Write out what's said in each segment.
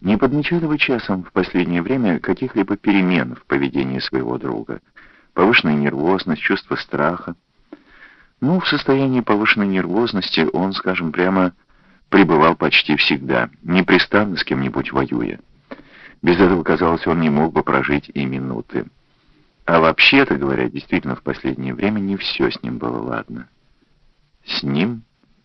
Не подмечали вы часом в последнее время каких-либо перемен в поведении своего друга? Повышенная нервозность, чувство страха? Ну, в состоянии повышенной нервозности он, скажем прямо, пребывал почти всегда, непрестанно с кем-нибудь воюя. Без этого, казалось, он не мог бы прожить и минуты. А вообще-то говоря, действительно, в последнее время не все с ним было ладно. С ним?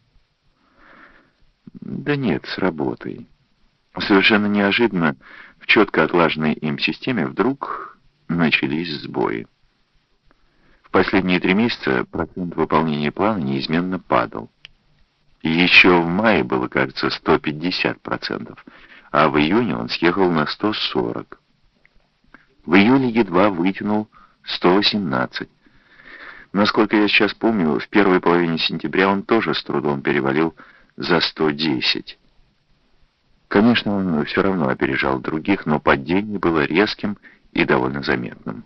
Да нет, с работой. Совершенно неожиданно в четко отлаженной им системе вдруг начались сбои. В последние 3 месяца процент выполнения плана неизменно падал. И еще в мае было, кажется, 150%, а в июне он съехал на 140%. В июле едва вытянул 118%. Насколько я сейчас помню, в первой половине сентября он тоже с трудом перевалил за 110%. Конечно, он все равно опережал других, но падение было резким и довольно заметным.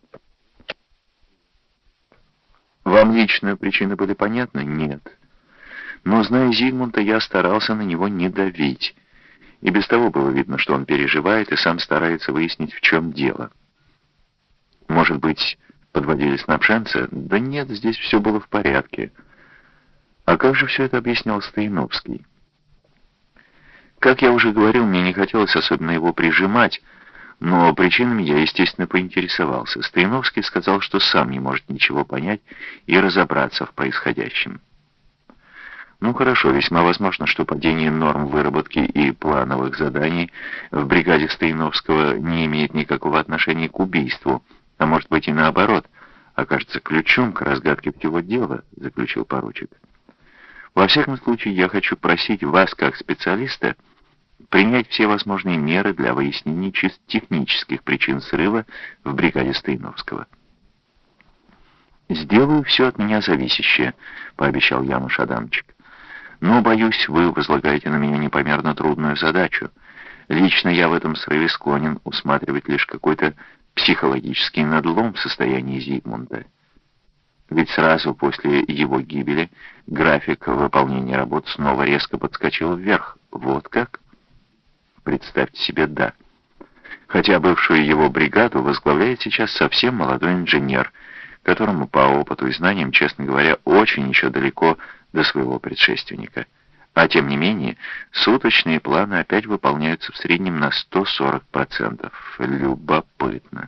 Вам лично причины были понятны? Нет. Но, зная Зигмунда, я старался на него не давить. И без того было видно, что он переживает и сам старается выяснить, в чем дело. Может быть, подводили снабженца? Да нет, здесь все было в порядке. А как же все это объяснял Стояновский? Как я уже говорил, мне не хотелось особенно его прижимать, но причинами я, естественно, поинтересовался. Стояновский сказал, что сам не может ничего понять и разобраться в происходящем. Ну хорошо, весьма возможно, что падение норм выработки и плановых заданий в бригаде Стояновского не имеет никакого отношения к убийству, а может быть и наоборот, окажется ключом к разгадке всего дела, заключил поручик. Во всяком случае, я хочу просить вас, как специалиста, принять все возможные меры для выяснения чисто технических причин срыва в бригаде Стояновского. «Сделаю все от меня зависящее», — пообещал Януш Адамчик. «Но, боюсь, вы возлагаете на меня непомерно трудную задачу. Лично я в этом срыве склонен усматривать лишь какой-то психологический надлом в состоянии Зигмунда. Ведь сразу после его гибели график выполнения работ снова резко подскочил вверх. Вот как?» Представьте себе, да. Хотя бывшую его бригаду возглавляет сейчас совсем молодой инженер, которому по опыту и знаниям, честно говоря, очень еще далеко до своего предшественника. А тем не менее, суточные планы опять выполняются в среднем на 140%. Любопытно.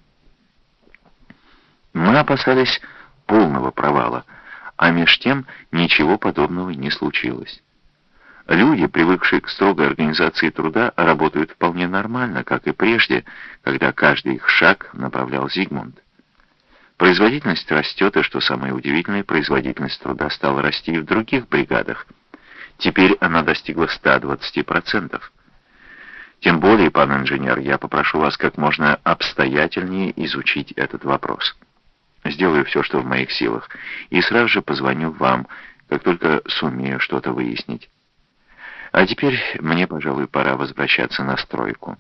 Мы опасались полного провала, а меж тем ничего подобного не случилось. Люди, привыкшие к строгой организации труда, работают вполне нормально, как и прежде, когда каждый их шаг направлял Зигмунд. Производительность растет, и, что самое удивительное, производительность труда стала расти и в других бригадах. Теперь она достигла 120%. Тем более, пан инженер, я попрошу вас как можно обстоятельнее изучить этот вопрос. Сделаю все, что в моих силах, и сразу же позвоню вам, как только сумею что-то выяснить. А теперь мне, пожалуй, пора возвращаться на стройку.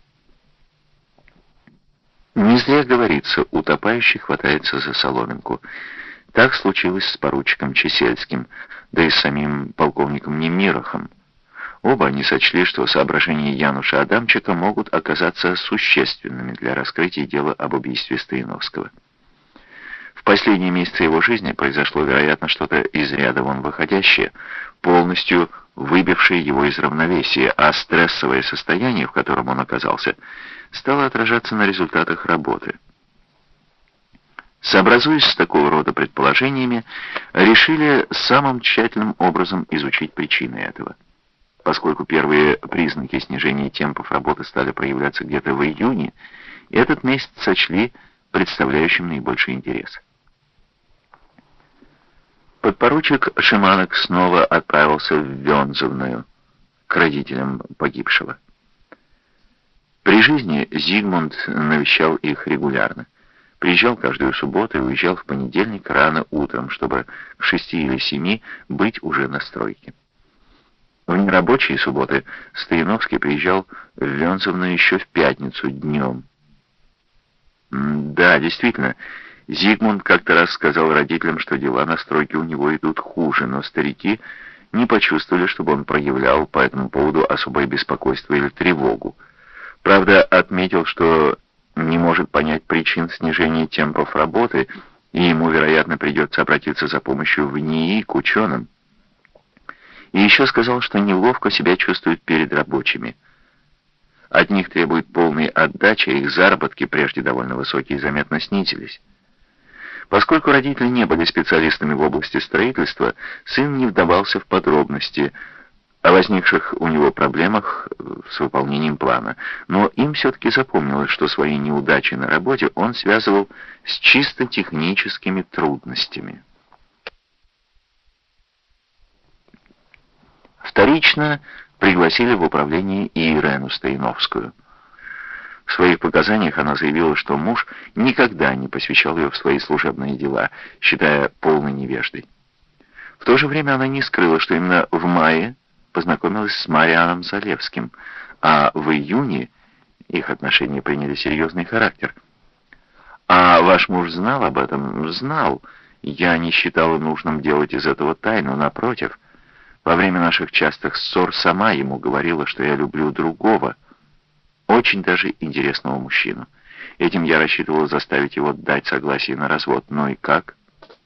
Не зря говорится, утопающий хватается за соломинку. Так случилось с поручиком Чесельским, да и с самим полковником Немирохом. Оба они сочли, что соображения Януша Адамчика могут оказаться существенными для раскрытия дела об убийстве Стояновского. В последние месяцы его жизни произошло, вероятно, что-то из ряда вон выходящее, полностью выбившее его из равновесия, а стрессовое состояние, в котором он оказался, стало отражаться на результатах работы. Сообразуясь с такого рода предположениями, решили самым тщательным образом изучить причины этого. Поскольку первые признаки снижения темпов работы стали проявляться где-то в июне, этот месяц сочли представляющим наибольший интерес. Подпоручик Шиманок снова отправился в Вензовную к родителям погибшего. При жизни Зигмунд навещал их регулярно. Приезжал каждую субботу и уезжал в понедельник рано утром, чтобы к 6 или 7 быть уже на стройке. В нерабочие субботы Стояновский приезжал в Вензовную еще в пятницу днем. Да, действительно, Зигмунд как-то раз сказал родителям, что дела на стройке у него идут хуже, но старики не почувствовали, чтобы он проявлял по этому поводу особое беспокойство или тревогу. Правда, отметил, что не может понять причин снижения темпов работы, и ему, вероятно, придется обратиться за помощью в НИИ к ученым. И еще сказал, что неловко себя чувствует перед рабочими. От них требует полной отдачи, а их заработки, прежде довольно высокие, заметно снизились. Поскольку родители не были специалистами в области строительства, сын не вдавался в подробности о возникших у него проблемах с выполнением плана, но им все-таки запомнилось, что свои неудачи на работе он связывал с чисто техническими трудностями. Вторично пригласили в управление и Ирену Стояновскую. В своих показаниях она заявила, что муж никогда не посвящал ее в свои служебные дела, считая полной невеждой. В то же время она не скрыла, что именно в мае познакомилась с Марианом Залевским, а в июне их отношения приняли серьезный характер. «А ваш муж знал об этом?» «Знал. Я не считала нужным делать из этого тайну, напротив. Во время наших частых ссор сама ему говорила, что я люблю другого, очень даже интересного мужчину. Этим я рассчитывала заставить его дать согласие на развод. Ну и как?»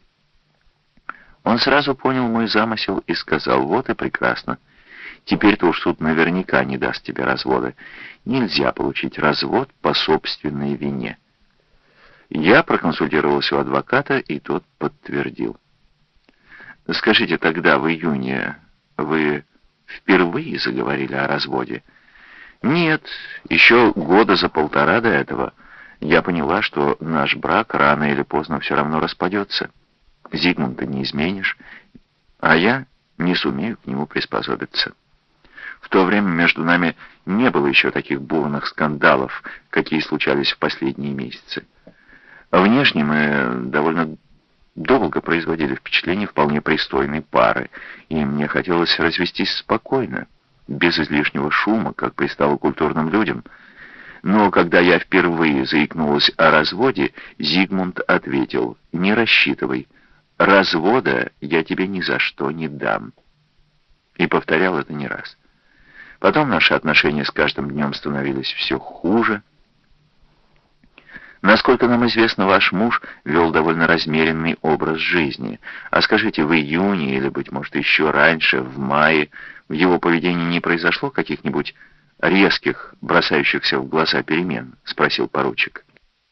Он сразу понял мой замысел и сказал: «Вот и прекрасно. Теперь-то уж суд наверняка не даст тебе развода. Нельзя получить развод по собственной вине». Я проконсультировался у адвоката, и тот подтвердил. «Скажите, тогда, в июне, вы впервые заговорили о разводе?» «Нет, еще года за полтора до этого. Я поняла, что наш брак рано или поздно все равно распадется. Зигмунда не изменишь, а я не сумею к нему приспособиться. В то время между нами не было еще таких бурных скандалов, какие случались в последние месяцы. Внешне мы довольно долго производили впечатление вполне пристойной пары, и мне хотелось развестись спокойно, без излишнего шума, как пристало культурным людям. Но когда я впервые заикнулась о разводе, Зигмунд ответил: «Не рассчитывай, развода я тебе ни за что не дам». И повторял это не раз. Потом наши отношения с каждым днем становились все хуже. Насколько нам известно, ваш муж вел довольно размеренный образ жизни. А скажите, в июне или, быть может, еще раньше, в мае, в его поведении не произошло каких-нибудь резких, бросающихся в глаза перемен?» — спросил поручик.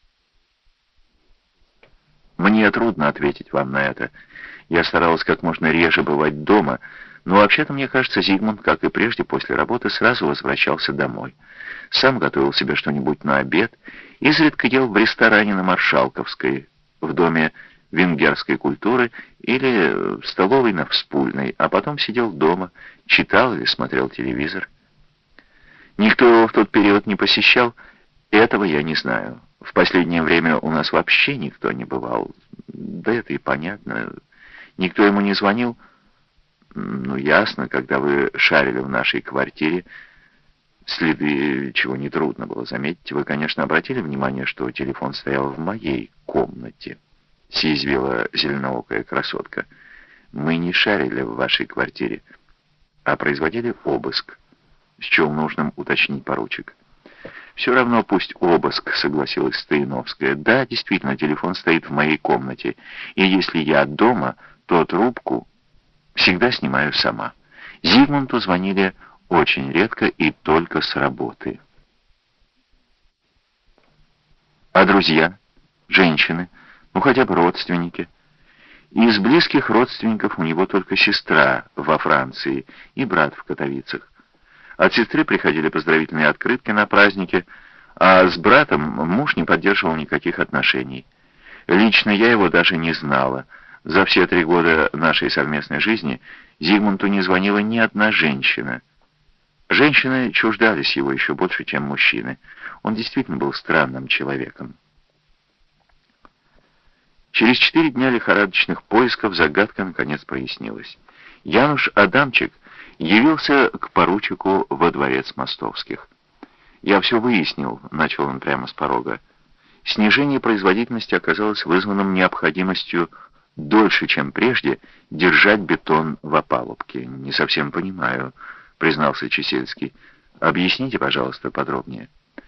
«Мне трудно ответить вам на это. Я старалась как можно реже бывать дома, но вообще-то, мне кажется, Зигмунд, как и прежде, после работы сразу возвращался домой. Сам готовил себе что-нибудь на обед, изредка ел в ресторане на Маршалковской, в доме венгерской культуры или в столовой на Вспульной, а потом сидел дома, читал или смотрел телевизор. Никто его в тот период не посещал, этого я не знаю. В последнее время у нас вообще никто не бывал. Да это и понятно. Никто ему не звонил. Ну, ясно, когда вы шарили в нашей квартире, следы, чего нетрудно было заметить, вы, конечно, обратили внимание, что телефон стоял в моей комнате, съязвила зеленоокая красотка. Мы не шарили в вашей квартире, а производили обыск, счел нужным уточнить поручик. «Все равно пусть обыск», — согласилась Стояновская. «Да, действительно, телефон стоит в моей комнате, и если я дома, то трубку всегда снимаю сама. Зигмунду звонили очень редко и только с работы». «А друзья? Женщины? Ну, хотя бы родственники?» «Из близких родственников у него только сестра во Франции и брат в Катовицах. От сестры приходили поздравительные открытки на праздники, а с братом муж не поддерживал никаких отношений. Лично я его даже не знала. За все 3 года нашей совместной жизни Зигмунду не звонила ни одна женщина. Женщины чуждались его еще больше, чем мужчины. Он действительно был странным человеком». Через 4 дня лихорадочных поисков загадка наконец прояснилась. Януш Адамчик явился к поручику во дворец Мостовских. «Я все выяснил», — начал он прямо с порога. «Снижение производительности оказалось вызванным необходимостью дольше, чем прежде, держать бетон в опалубке». «Не совсем понимаю», — признался Чесельский. «Объясните, пожалуйста, подробнее».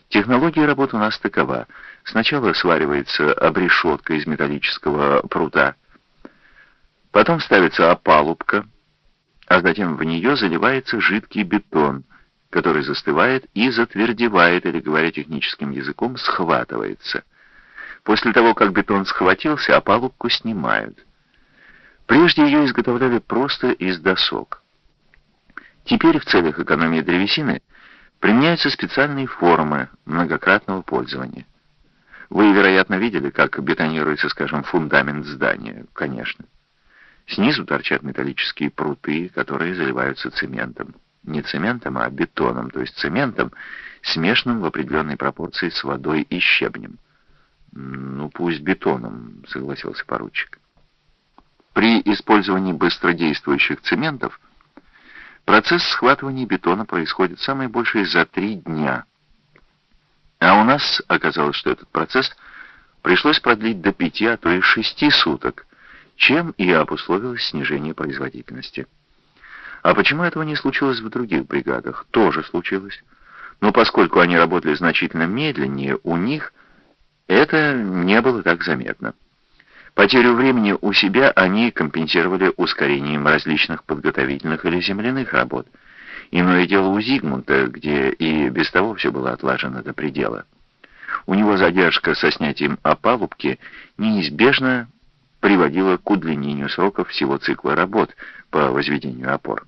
Технология работы у нас такова. Сначала сваривается обрешетка из металлического прута, потом ставится опалубка, а затем в нее заливается жидкий бетон, который застывает и затвердевает, или, говоря техническим языком, схватывается. После того, как бетон схватился, опалубку снимают. Прежде ее изготовляли просто из досок. Теперь в целях экономии древесины применяются специальные формы многократного пользования. Вы, вероятно, видели, как бетонируется, скажем, фундамент здания, конечно. Снизу торчат металлические пруты, которые заливаются цементом. Не цементом, а бетоном, то есть цементом, смешанным в определенной пропорции с водой и щебнем. «Ну, пусть бетоном», — согласился поручик. При использовании быстродействующих цементов процесс схватывания бетона происходит самое большее за 3 дня. А у нас оказалось, что этот процесс пришлось продлить до 5, а то и 6 суток, чем и обусловилось снижение производительности. А почему этого не случилось в других бригадах? Тоже случилось. Но поскольку они работали значительно медленнее, у них это не было так заметно. Потерю времени у себя они компенсировали ускорением различных подготовительных или земляных работ. Иное дело у Зигмунта, где и без того все было отлажено до предела. У него задержка со снятием опалубки неизбежно приводила к удлинению сроков всего цикла работ по возведению опор.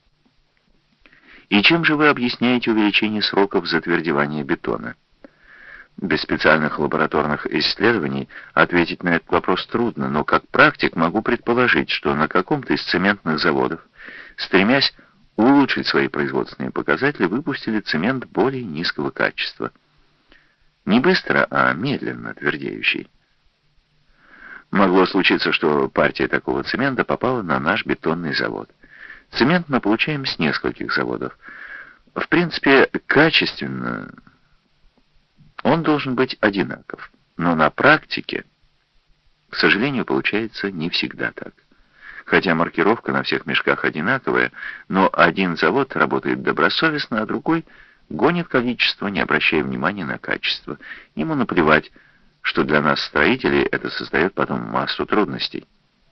И чем же вы объясняете увеличение сроков затвердевания бетона? Без специальных лабораторных исследований ответить на этот вопрос трудно, но как практик могу предположить, что на каком-то из цементных заводов, стремясь улучшить свои производственные показатели, выпустили цемент более низкого качества. Не быстро, а медленно твердеющий. Могло случиться, что партия такого цемента попала на наш бетонный завод. Цемент мы получаем с нескольких заводов. В принципе, качественно он должен быть одинаков. Но на практике, к сожалению, получается не всегда так. Хотя маркировка на всех мешках одинаковая, но один завод работает добросовестно, а другой гонит количество, не обращая внимания на качество. Ему наплевать, что для нас, строителей, это создает потом массу трудностей.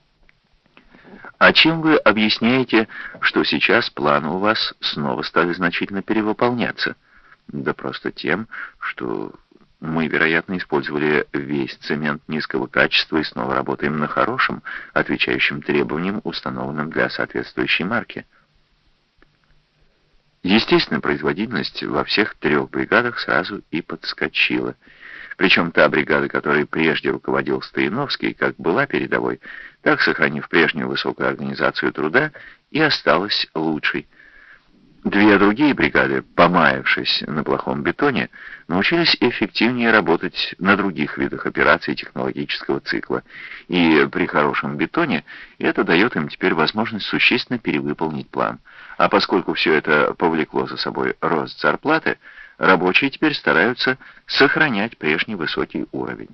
А чем вы объясняете, что сейчас планы у вас снова стали значительно перевыполняться? Да просто тем, что мы, вероятно, использовали весь цемент низкого качества и снова работаем на хорошем, отвечающем требованиям, установленным для соответствующей марки. Естественно, производительность во всех 3 бригадах сразу и подскочила. Причем та бригада, которой прежде руководил Стояновский, как была передовой, так, сохранив прежнюю высокую организацию труда, и осталась лучшей. 2 другие бригады, помаявшись на плохом бетоне, научились эффективнее работать на других видах операций технологического цикла. И при хорошем бетоне это дает им теперь возможность существенно перевыполнить план. А поскольку все это повлекло за собой рост зарплаты, рабочие теперь стараются сохранять прежний высокий уровень.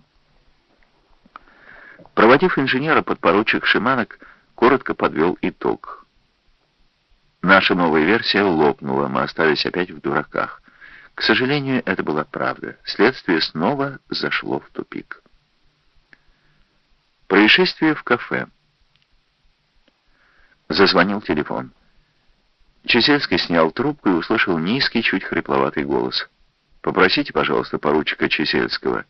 Проводив инженера, подпоручик Шиманок коротко подвел итог. Наша новая версия лопнула, мы остались опять в дураках. К сожалению, это была правда. Следствие снова зашло в тупик. Происшествие в кафе. Зазвонил телефон. Чесельский снял трубку и услышал низкий, чуть хрипловатый голос. «Попросите, пожалуйста, поручика Чесельского».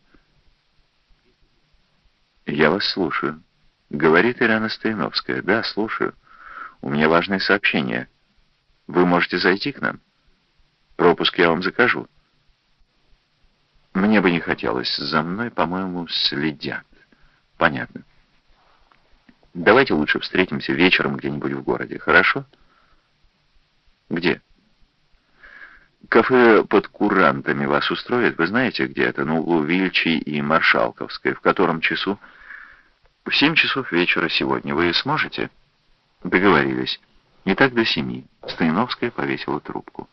«Я вас слушаю», — говорит Ирина Стояновская. «Да, слушаю. У меня важное сообщение. Вы можете зайти к нам? Пропуск я вам закажу». «Мне бы не хотелось. За мной, по-моему, следят». «Понятно. Давайте лучше встретимся вечером где-нибудь в городе, хорошо?» «Где?» «Кафе под курантами вас устроит? Вы знаете, где это? На углу Вильчей и Маршалковской. В котором часу?» «В 7 часов вечера сегодня. Вы сможете?» «Договорились. Итак, до 7. Стояновская повесила трубку.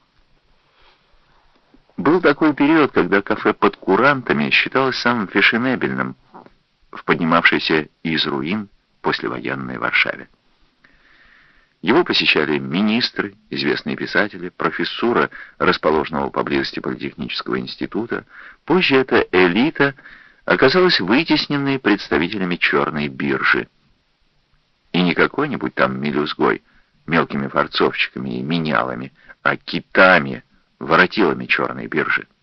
Был такой период, когда кафе под курантами считалось самым фешенебельным в поднимавшейся из руин послевоенной Варшаве. Его посещали министры, известные писатели, профессура, расположенного поблизости Политехнического института. Позже эта элита оказалась вытесненной представителями черной биржи. И не какой-нибудь там мелюзгой, мелкими форцовщиками и менялами, а китами, воротилами черной биржи.